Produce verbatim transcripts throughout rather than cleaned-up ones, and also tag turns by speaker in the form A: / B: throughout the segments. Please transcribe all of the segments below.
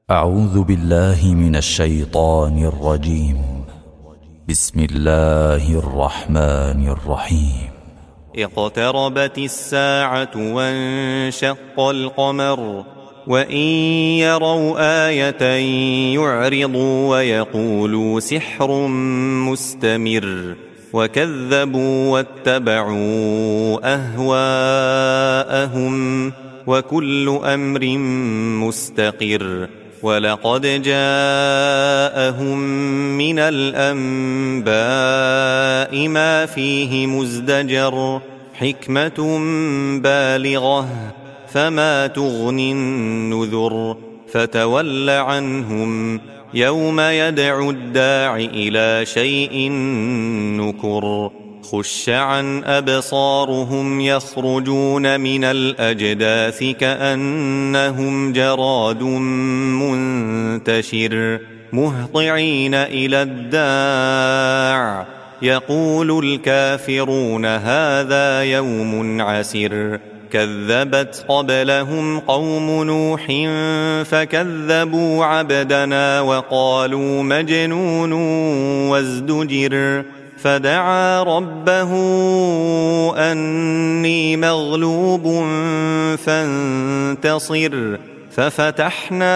A: أعوذ بالله من الشيطان الرجيم. بسم الله الرحمن الرحيم.
B: اقتربت الساعة وانشق القمر وإن يروا آية يعرضوا ويقولوا سحر مستمر وكذبوا واتبعوا أهواءهم وكل أمر مستقر ولقد جاءهم من الأنباء ما فيه مزدجر حكمة بالغة فما تغني النذر فتول عنهم يوم يدعو الداع إلى شيء نكر خش عن أبصارهم يخرجون من الأجداث كأنهم جراد منتشر مهطعين إلى الداع يقول الكافرون هذا يوم عسر كذبت قبلهم قوم نوح فكذبوا عبدنا وقالوا مجنون وازدجر فدعا ربه أني مغلوب فانتصر ففتحنا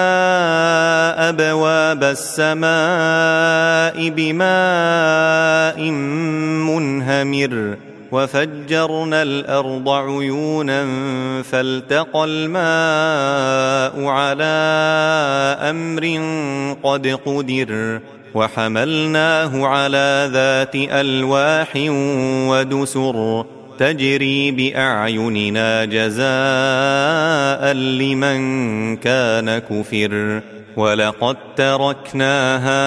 B: أبواب السماء بماء منهمر وفجرنا الأرض عيونا فالتقى الماء على أمر قد قدر وحملناه على ذات ألواح ودسر تجري بأعيننا جزاء لمن كان كفر ولقد تركناها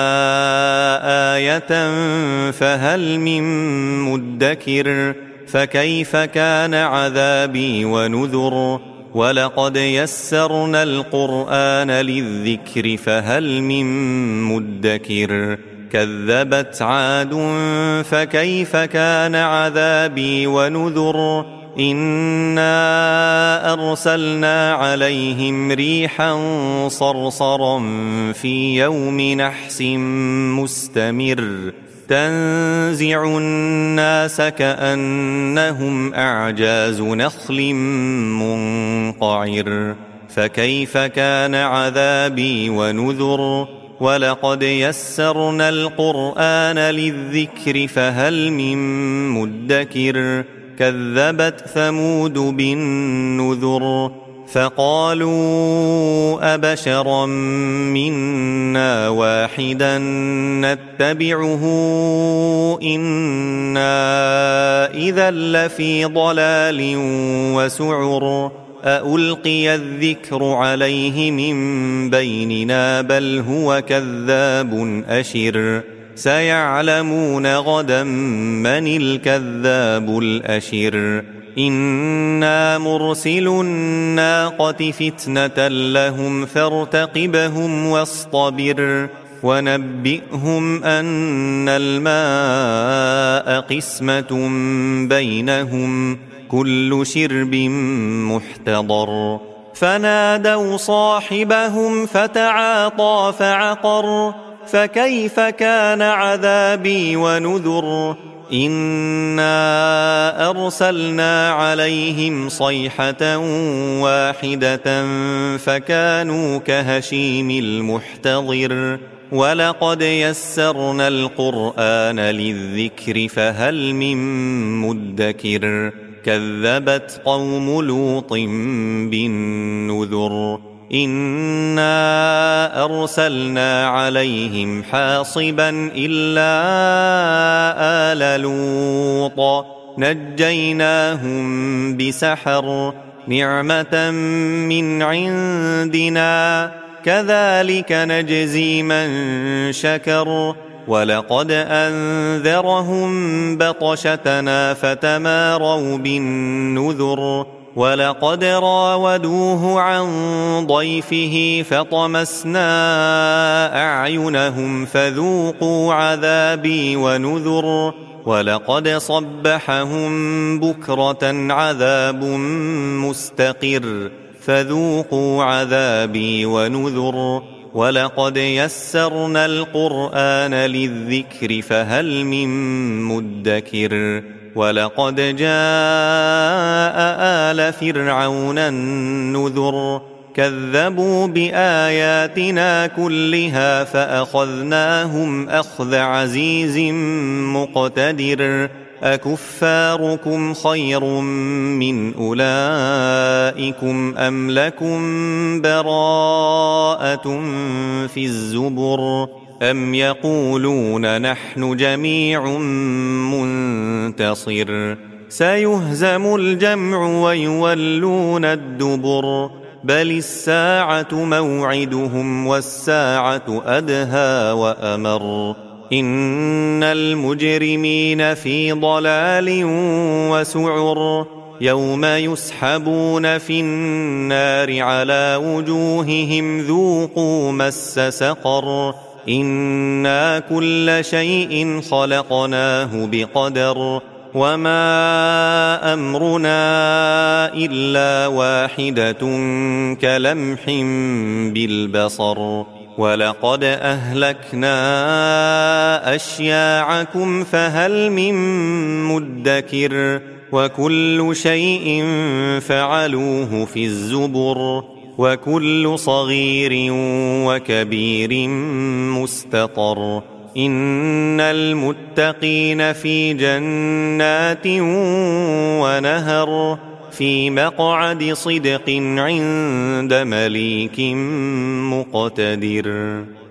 B: آية فهل من مدكر فكيف كان عذابي ونذر ولقد يسرنا القرآن للذكر فهل من مدكر كذبت عاد فكيف كان عذابي ونذر إنا أرسلنا عليهم ريحا صرصرا في يوم نحس مستمر تنزع الناس كأنهم أعجاز نخل منقعر فكيف كان عذابي ونذر ولقد يسرنا القرآن للذكر فهل من مدكر كذبت ثمود بالنذر فقالوا أبشرا منا واحدا نتبعه إنا إذا لفي ضلال وسعر أألقي الذكر عليه من بيننا بل هو كذاب أشر سيعلمون غدا من الكذاب الأشر إنا مرسل الناقة فتنة لهم فارتقبهم واصطبر ونبئهم أن الماء قسمة بينهم كل شرب محتضر فنادوا صاحبهم فتعاطى فعقر فكيف كان عذابي ونذر إنا أرسلنا عليهم صيحة واحدة فكانوا كهشيم المحتضر ولقد يسرنا القرآن للذكر فهل من مدكر كذبت قوم لوط بالنذر إنا أرسلنا عليهم حاصبا إلا آل لوط نجيناهم بسحر نعمة من عندنا كذلك نجزي من شكر ولقد أنذرهم بطشتنا فتماروا بالنذر ولقد راودوه عن ضيفه فطمسنا أعينهم فذوقوا عذابي ونذر ولقد صبحهم بكرة عذاب مستقر فذوقوا عذابي ونذر ولقد يسرنا القرآن للذكر فهل من مدكر ولقد جاء آل فرعون النذر كذبوا بآياتنا كلها فأخذناهم أخذ عزيز مقتدر أكفاركم خير من أولئكم أم لكم براءة في الزبر أم يقولون نحن جميع منتصر سيهزم الجمع ويولون الدبر بل الساعة موعدهم والساعة أدهى وأمر إن المجرمين في ضلال وسعر يوم يسحبون في النار على وجوههم ذوقوا مس سقر إنا كل شيء خلقناه بقدر وما أمرنا إلا واحدة كلمح بالبصر ولقد أهلكنا أشياعكم فهل من مدكر وكل شيء فعلوه في الزبر وكل صغير وكبير مستطر إن المتقين في جنات ونهر في مقعد صدق عند مليك مقتدر.